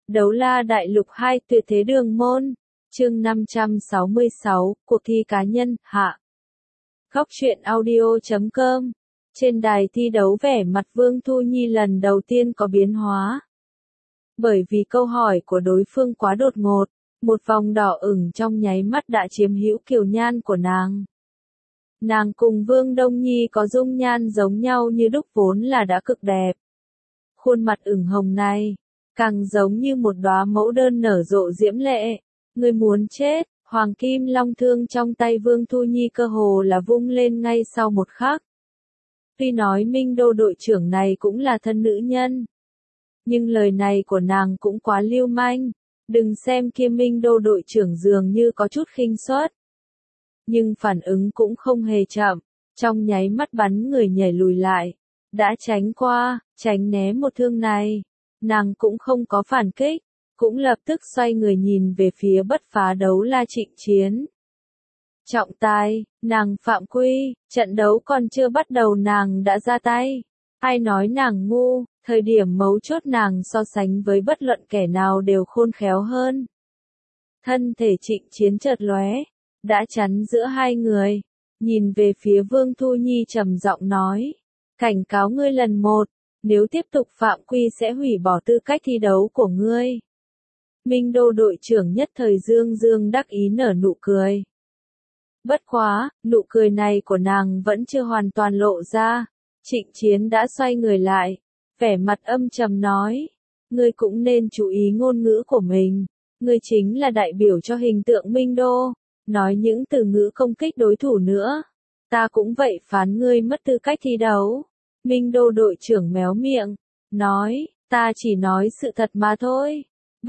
Đấu la đại lục 2 tuyệt thế đường môn. Chương 566, cuộc thi cá nhân, hạ. Góc truyện audio.com. Trên đài thi đấu vẻ mặt Vương Thu Nhi lần đầu tiên có biến hóa. Bởi vì câu hỏi của đối phương quá đột ngột, một vòng đỏ ửng trong nháy mắt đã chiếm hữu kiều nhan của nàng. Nàng cùng Vương Đông Nhi có dung nhan giống nhau như đúc vốn là đã cực đẹp. Khuôn mặt ửng hồng này, càng giống như một đóa mẫu đơn nở rộ diễm lệ. Người muốn chết, hoàng kim long thương trong tay Vương Thu Nhi cơ hồ là vung lên ngay sau một khắc. Tuy nói Minh Đô đội trưởng này cũng là thân nữ nhân, nhưng lời này của nàng cũng quá lưu manh. Đừng xem kia Minh Đô đội trưởng dường như có chút khinh suất, nhưng phản ứng cũng không hề chậm, trong nháy mắt bắn người nhảy lùi lại, đã tránh qua, tránh né một thương này. Nàng cũng không có phản kích, cũng lập tức xoay người nhìn về phía bất phá đấu la Trịnh Chiến. Trọng tài, nàng phạm quy, trận đấu còn chưa bắt đầu nàng đã ra tay. Ai nói nàng ngu, thời điểm mấu chốt nàng so sánh với bất luận kẻ nào đều khôn khéo hơn. Thân thể Trịnh Chiến chợt lóe, đã chắn giữa hai người, nhìn về phía Vương Thu Nhi trầm giọng nói, cảnh cáo ngươi lần một, nếu tiếp tục phạm quy sẽ hủy bỏ tư cách thi đấu của ngươi. Minh Đô đội trưởng nhất thời dương dương đắc ý nở nụ cười. Bất quá, nụ cười này của nàng vẫn chưa hoàn toàn lộ ra. Trịnh Chiến đã xoay người lại, vẻ mặt âm trầm nói, ngươi cũng nên chú ý ngôn ngữ của mình, ngươi chính là đại biểu cho hình tượng Minh Đô, nói những từ ngữ công kích đối thủ nữa, ta cũng vậy phán ngươi mất tư cách thi đấu. Minh Đô đội trưởng méo miệng, nói, ta chỉ nói sự thật mà thôi.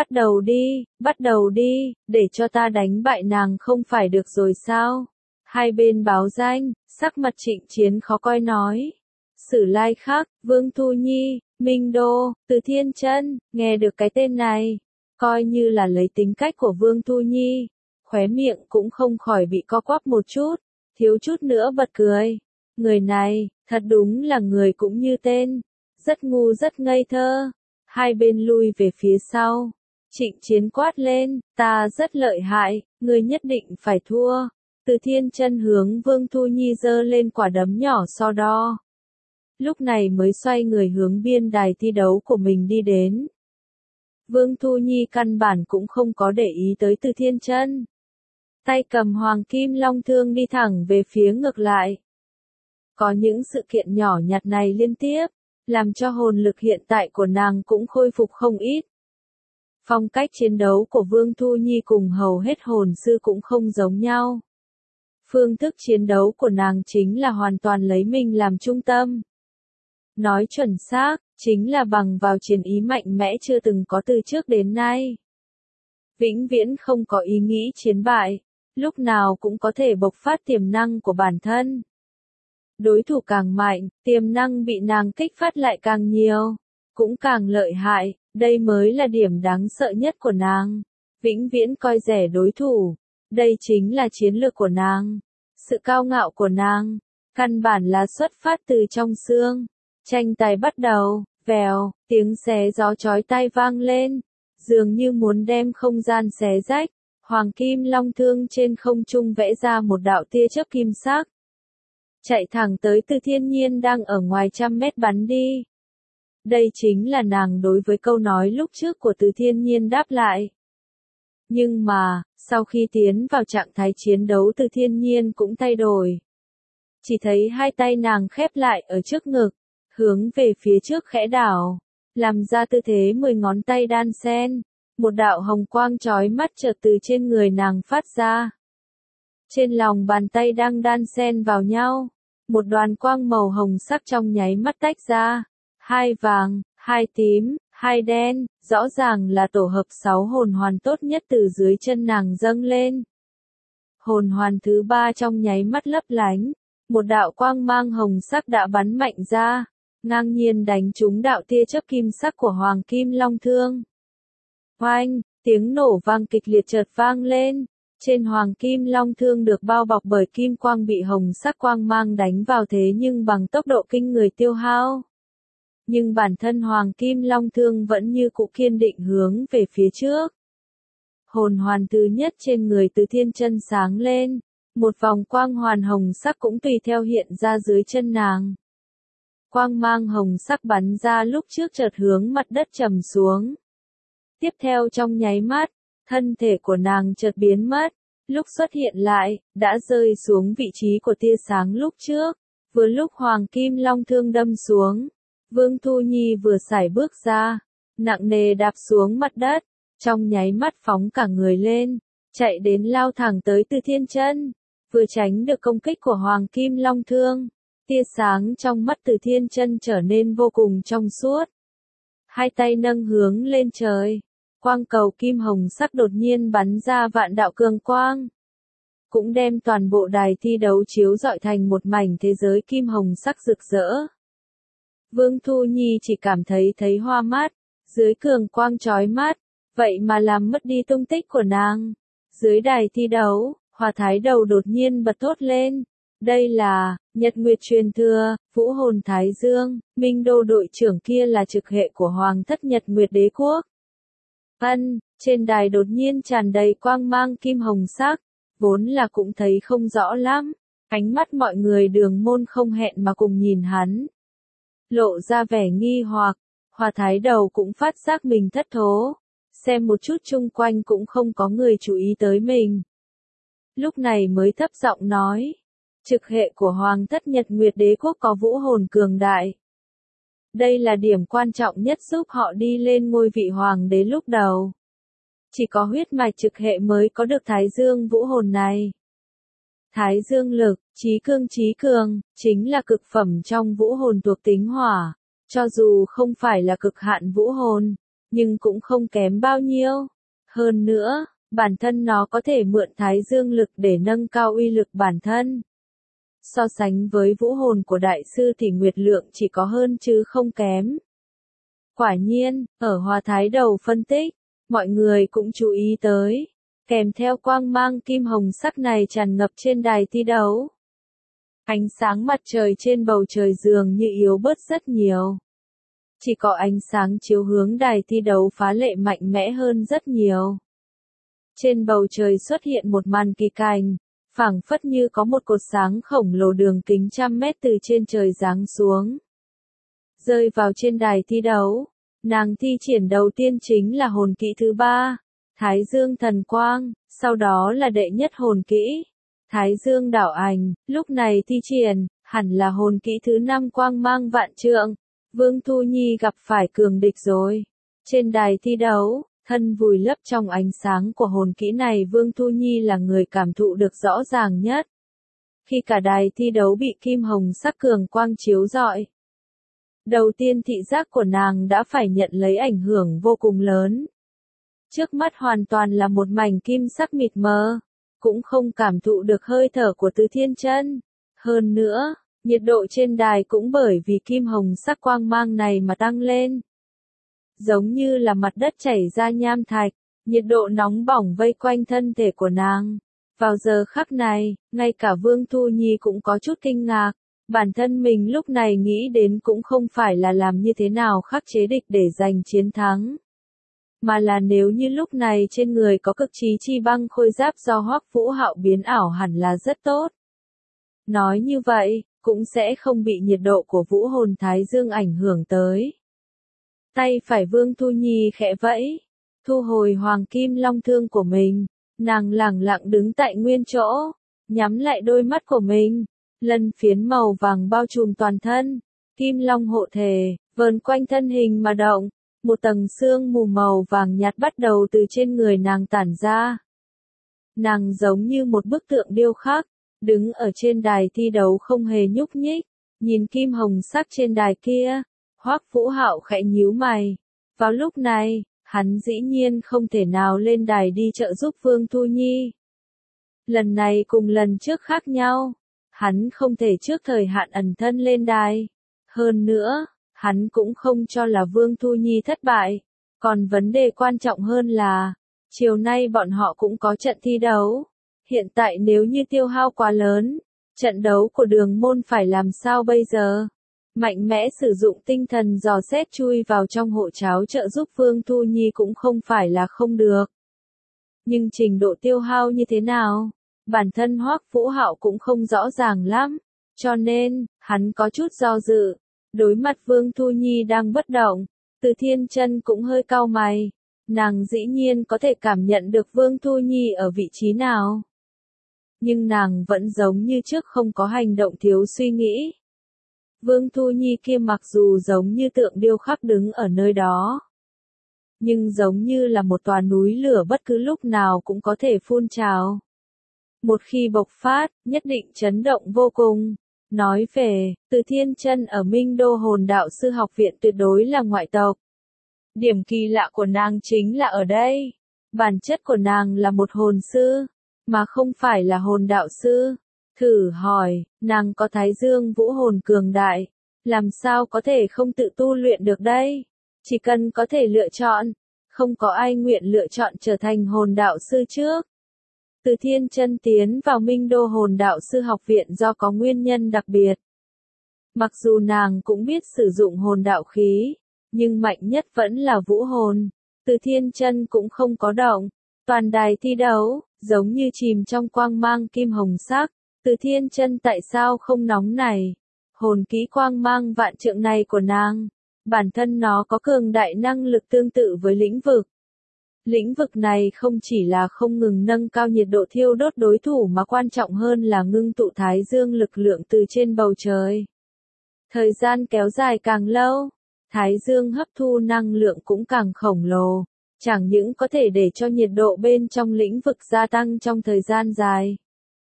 Bắt đầu đi, để cho ta đánh bại nàng không phải được rồi sao? Hai bên báo danh, sắc mặt Trịnh Chiến khó coi nói. Sử lai khác, Vương Thu Nhi, Minh Đô, Từ Thiên Chân, nghe được cái tên này, coi như là lấy tính cách của Vương Thu Nhi, khóe miệng cũng không khỏi bị co quắp một chút, thiếu chút nữa bật cười. Người này, thật đúng là người cũng như tên, rất ngu rất ngây thơ. Hai bên lui về phía sau. Trịnh Chiến quát lên, ta rất lợi hại, ngươi nhất định phải thua. Từ Thiên Chân hướng Vương Thu Nhi giơ lên quả đấm nhỏ so đo. Lúc này mới xoay người hướng biên đài thi đấu của mình đi đến. Vương Thu Nhi căn bản cũng không có để ý tới Từ Thiên Chân. Tay cầm hoàng kim long thương đi thẳng về phía ngược lại. Có những sự kiện nhỏ nhặt này liên tiếp, làm cho hồn lực hiện tại của nàng cũng khôi phục không ít. Phong cách chiến đấu của Vương Thu Nhi cùng hầu hết hồn sư cũng không giống nhau. Phương thức chiến đấu của nàng chính là hoàn toàn lấy mình làm trung tâm. Nói chuẩn xác, chính là bằng vào chiến ý mạnh mẽ chưa từng có từ trước đến nay. Vĩnh viễn không có ý nghĩ chiến bại, lúc nào cũng có thể bộc phát tiềm năng của bản thân. Đối thủ càng mạnh, tiềm năng bị nàng kích phát lại càng nhiều, cũng càng lợi hại, đây mới là điểm đáng sợ nhất của nàng. Vĩnh viễn coi rẻ đối thủ, đây chính là chiến lược của nàng. Sự cao ngạo của nàng, căn bản là xuất phát từ trong xương. Tranh tài bắt đầu, vèo, tiếng xé gió chói tai vang lên, dường như muốn đem không gian xé rách. Hoàng kim long thương trên không trung vẽ ra một đạo tia chớp kim sắc, chạy thẳng tới Từ Thiên Nhiên đang ở ngoài trăm mét bắn đi. Đây chính là nàng đối với câu nói lúc trước của Từ Thiên Nhiên đáp lại. Nhưng mà, sau khi tiến vào trạng thái chiến đấu Từ Thiên Nhiên cũng thay đổi. Chỉ thấy hai tay nàng khép lại ở trước ngực, hướng về phía trước khẽ đảo, làm ra tư thế 10 ngón tay đan xen. Một đạo hồng quang chói mắt chợt từ trên người nàng phát ra. Trên lòng bàn tay đang đan xen vào nhau, một đoàn quang màu hồng sắc trong nháy mắt tách ra. Hai vàng, hai tím, hai đen, rõ ràng là tổ hợp 6 hồn hoàn tốt nhất từ dưới chân nàng dâng lên. Hồn hoàn thứ 3 trong nháy mắt lấp lánh, một đạo quang mang hồng sắc đã bắn mạnh ra, ngang nhiên đánh trúng đạo tia chớp kim sắc của hoàng kim long thương. Oanh, tiếng nổ vang kịch liệt chợt vang lên, trên hoàng kim long thương được bao bọc bởi kim quang bị hồng sắc quang mang đánh vào thế nhưng bằng tốc độ kinh người tiêu hao. nhưng bản thân Hoàng Kim Long Thương vẫn như cũ kiên định hướng về phía trước. Hồn hoàn thứ nhất trên người Từ Thiên Chân sáng lên, một vòng quang hoàn hồng sắc cũng tùy theo hiện ra dưới chân nàng. Quang mang hồng sắc bắn ra lúc trước chợt hướng mặt đất trầm xuống. Tiếp theo trong nháy mắt, thân thể của nàng chợt biến mất, lúc xuất hiện lại, đã rơi xuống vị trí của tia sáng lúc trước. Vừa lúc Hoàng Kim Long Thương đâm xuống, Vương Thu Nhi vừa sải bước ra, nặng nề đạp xuống mặt đất, trong nháy mắt phóng cả người lên, chạy đến lao thẳng tới Từ Thiên Chân, vừa tránh được công kích của Hoàng Kim Long Thương. Tia sáng trong mắt Từ Thiên Chân trở nên vô cùng trong suốt. Hai tay nâng hướng lên trời, quang cầu kim hồng sắc đột nhiên bắn ra vạn đạo cường quang, cũng đem toàn bộ đài thi đấu chiếu rọi thành một mảnh thế giới kim hồng sắc rực rỡ. Vương Thu Nhi chỉ cảm thấy hoa mắt, dưới cường quang chói mắt, vậy mà làm mất đi tung tích của nàng. Dưới đài thi đấu, Hòa Thái Đầu đột nhiên bật thốt lên. Đây là, Nhật Nguyệt truyền thừa, Vũ Hồn Thái Dương, Minh Đô đội trưởng kia là trực hệ của Hoàng thất Nhật Nguyệt Đế Quốc. Trên đài đột nhiên tràn đầy quang mang kim hồng sắc, vốn là cũng thấy không rõ lắm, ánh mắt mọi người Đường Môn không hẹn mà cùng nhìn hắn. Lộ ra vẻ nghi hoặc, Hòa Thái Đầu cũng phát giác mình thất thố, xem một chút chung quanh cũng không có người chú ý tới mình. Lúc này mới thấp giọng nói, trực hệ của Hoàng thất Nhật Nguyệt Đế Quốc có vũ hồn cường đại. Đây là điểm quan trọng nhất giúp họ đi lên ngôi vị hoàng đế lúc đầu. Chỉ có huyết mạch trực hệ mới có được Thái Dương vũ hồn này. Thái Dương lực, trí cường, chính là cực phẩm trong vũ hồn thuộc tính hỏa. Cho dù không phải là cực hạn vũ hồn, nhưng cũng không kém bao nhiêu. Hơn nữa, bản thân nó có thể mượn Thái Dương lực để nâng cao uy lực bản thân. So sánh với vũ hồn của đại sư thì Nguyệt Lượng chỉ có hơn chứ không kém. Quả nhiên, ở Hòa Thái Đầu phân tích, mọi người cũng chú ý tới, kèm theo quang mang kim hồng sắc này tràn ngập trên đài thi đấu. Ánh sáng mặt trời trên bầu trời dường như yếu bớt rất nhiều. Chỉ có ánh sáng chiếu hướng đài thi đấu phá lệ mạnh mẽ hơn rất nhiều. Trên bầu trời xuất hiện một màn kỳ cảnh, phảng phất như có một cột sáng khổng lồ đường kính trăm mét từ trên trời giáng xuống. Rơi vào trên đài thi đấu, nàng thi triển đầu tiên chính là hồn kỹ thứ 3, Thái Dương Thần Quang, sau đó là đệ nhất hồn kỹ, Thái Dương Đảo Ảnh, lúc này thi triển, hẳn là hồn kỹ thứ 5 Quang Mang Vạn Trượng. Vương Thu Nhi gặp phải cường địch rồi. Trên đài thi đấu, thân vùi lấp trong ánh sáng của hồn kỹ này, Vương Thu Nhi là người cảm thụ được rõ ràng nhất. Khi cả đài thi đấu bị kim hồng sắc cường quang chiếu rọi, đầu tiên thị giác của nàng đã phải nhận lấy ảnh hưởng vô cùng lớn. Trước mắt hoàn toàn là một mảnh kim sắc mịt mờ, cũng không cảm thụ được hơi thở của Từ Thiên Chân. Hơn nữa, nhiệt độ trên đài cũng bởi vì kim hồng sắc quang mang này mà tăng lên. Giống như là mặt đất chảy ra nham thạch, nhiệt độ nóng bỏng vây quanh thân thể của nàng. Vào giờ khắc này, ngay cả Vương Thu Nhi cũng có chút kinh ngạc. Bản thân mình lúc này nghĩ đến cũng không phải là làm như thế nào khắc chế địch để giành chiến thắng. Mà là nếu như lúc này trên người có cực trí chi băng khôi giáp do Hoắc Vũ Hạo biến ảo hẳn là rất tốt. Nói như vậy, cũng sẽ không bị nhiệt độ của vũ hồn Thái Dương ảnh hưởng tới. Tay phải Vương Thu Nhi khẽ vẫy, thu hồi Hoàng Kim Long Thương của mình, nàng lẳng lặng đứng tại nguyên chỗ, nhắm lại đôi mắt của mình, lân phiến màu vàng bao trùm toàn thân, Kim Long hộ thể, vờn quanh thân hình mà động, một tầng sương mù màu vàng nhạt bắt đầu từ trên người nàng tản ra. Nàng giống như một bức tượng điêu khắc, đứng ở trên đài thi đấu không hề nhúc nhích, nhìn kim hồng sắc trên đài kia. Hoắc Vũ Hạo khẽ nhíu mày. Vào lúc này, hắn dĩ nhiên không thể nào lên đài đi trợ giúp Vương Thu Nhi. Lần này cùng lần trước khác nhau, hắn không thể trước thời hạn ẩn thân lên đài. Hơn nữa, hắn cũng không cho là Vương Thu Nhi thất bại. Còn vấn đề quan trọng hơn là, chiều nay bọn họ cũng có trận thi đấu. Hiện tại nếu như tiêu hao quá lớn, trận đấu của Đường Môn phải làm sao bây giờ? Mạnh mẽ sử dụng tinh thần dò xét chui vào trong hộ cháo trợ giúp Vương Thu Nhi cũng không phải là không được. Nhưng trình độ tiêu hao như thế nào, bản thân Hoắc Vũ Hạo cũng không rõ ràng lắm, cho nên, hắn có chút do dự. Đối mặt Vương Thu Nhi đang bất động, Từ Thiên Chân cũng hơi cau mày, nàng dĩ nhiên có thể cảm nhận được Vương Thu Nhi ở vị trí nào. Nhưng nàng vẫn giống như trước không có hành động thiếu suy nghĩ. Vương Thu Nhi kia mặc dù giống như tượng điêu khắc đứng ở nơi đó, nhưng giống như là một tòa núi lửa bất cứ lúc nào cũng có thể phun trào. Một khi bộc phát, nhất định chấn động vô cùng. Nói về, Từ Thiên Chân ở Minh Đô Hồn Đạo Sư Học Viện tuyệt đối là ngoại tộc. Điểm kỳ lạ của nàng chính là ở đây. Bản chất của nàng là một hồn sư, mà không phải là hồn đạo sư. Thử hỏi, nàng có Thái Dương vũ hồn cường đại, làm sao có thể không tự tu luyện được đây? Chỉ cần có thể lựa chọn, không có ai nguyện lựa chọn trở thành hồn đạo sư trước. Từ Thiên Chân tiến vào Minh Đô Hồn Đạo Sư Học Viện do có nguyên nhân đặc biệt. Mặc dù nàng cũng biết sử dụng hồn đạo khí, nhưng mạnh nhất vẫn là vũ hồn. Từ Thiên Chân cũng không có động. Toàn đài thi đấu, giống như chìm trong quang mang kim hồng sắc. Từ Thiên Chân tại sao không nóng này? Hồn kỹ quang mang vạn trượng này của nàng, bản thân nó có cường đại năng lực tương tự với lĩnh vực. Lĩnh vực này không chỉ là không ngừng nâng cao nhiệt độ thiêu đốt đối thủ mà quan trọng hơn là ngưng tụ Thái Dương lực lượng từ trên bầu trời. Thời gian kéo dài càng lâu, Thái Dương hấp thu năng lượng cũng càng khổng lồ, chẳng những có thể để cho nhiệt độ bên trong lĩnh vực gia tăng trong thời gian dài.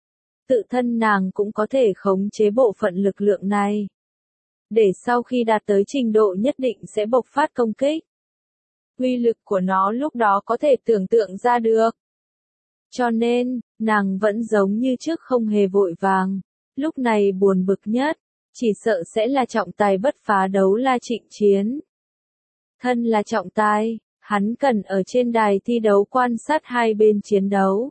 Tự thân nàng cũng có thể khống chế bộ phận lực lượng này, để sau khi đạt tới trình độ nhất định sẽ bộc phát công kích. Uy lực của nó lúc đó có thể tưởng tượng ra được. Cho nên, nàng vẫn giống như trước không hề vội vàng. Lúc này buồn bực nhất, chỉ sợ sẽ là trọng tài bất phá đấu la Trịnh Chiến. Thân là trọng tài, hắn cần ở trên đài thi đấu quan sát hai bên chiến đấu.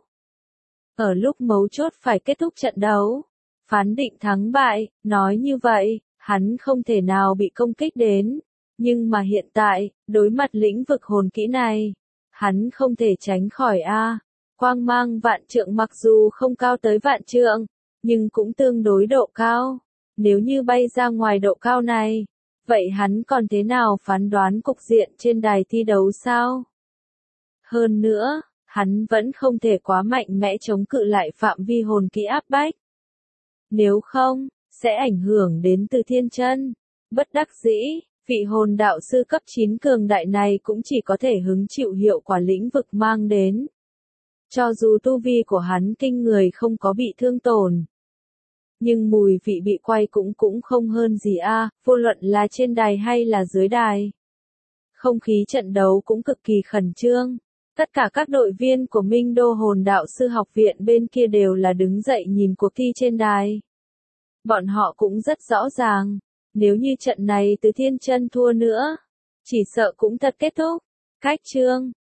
Ở lúc mấu chốt phải kết thúc trận đấu, phán định thắng bại, nói như vậy, hắn không thể nào bị công kích đến. Nhưng mà hiện tại, đối mặt lĩnh vực hồn kỹ này, hắn không thể tránh khỏi quang mang vạn trượng mặc dù không cao tới vạn trượng, nhưng cũng tương đối độ cao. Nếu như bay ra ngoài độ cao này, vậy hắn còn thế nào phán đoán cục diện trên đài thi đấu sao? Hơn nữa, hắn vẫn không thể quá mạnh mẽ chống cự lại phạm vi hồn kỹ áp bách. Nếu không, sẽ ảnh hưởng đến Từ Thiên Chân. Bất đắc dĩ, vị hồn đạo sư cấp 9 cường đại này cũng chỉ có thể hứng chịu hiệu quả lĩnh vực mang đến. Cho dù tu vi của hắn kinh người không có bị thương tổn, nhưng mùi vị bị quay cũng không hơn gì vô luận là trên đài hay là dưới đài. Không khí trận đấu cũng cực kỳ khẩn trương. Tất cả các đội viên của Minh Đô Hồn Đạo Sư Học Viện bên kia đều là đứng dậy nhìn cuộc thi trên đài. Bọn họ cũng rất rõ ràng, nếu như trận này Từ Thiên Chân thua nữa, chỉ sợ cũng thật kết thúc. Cách chương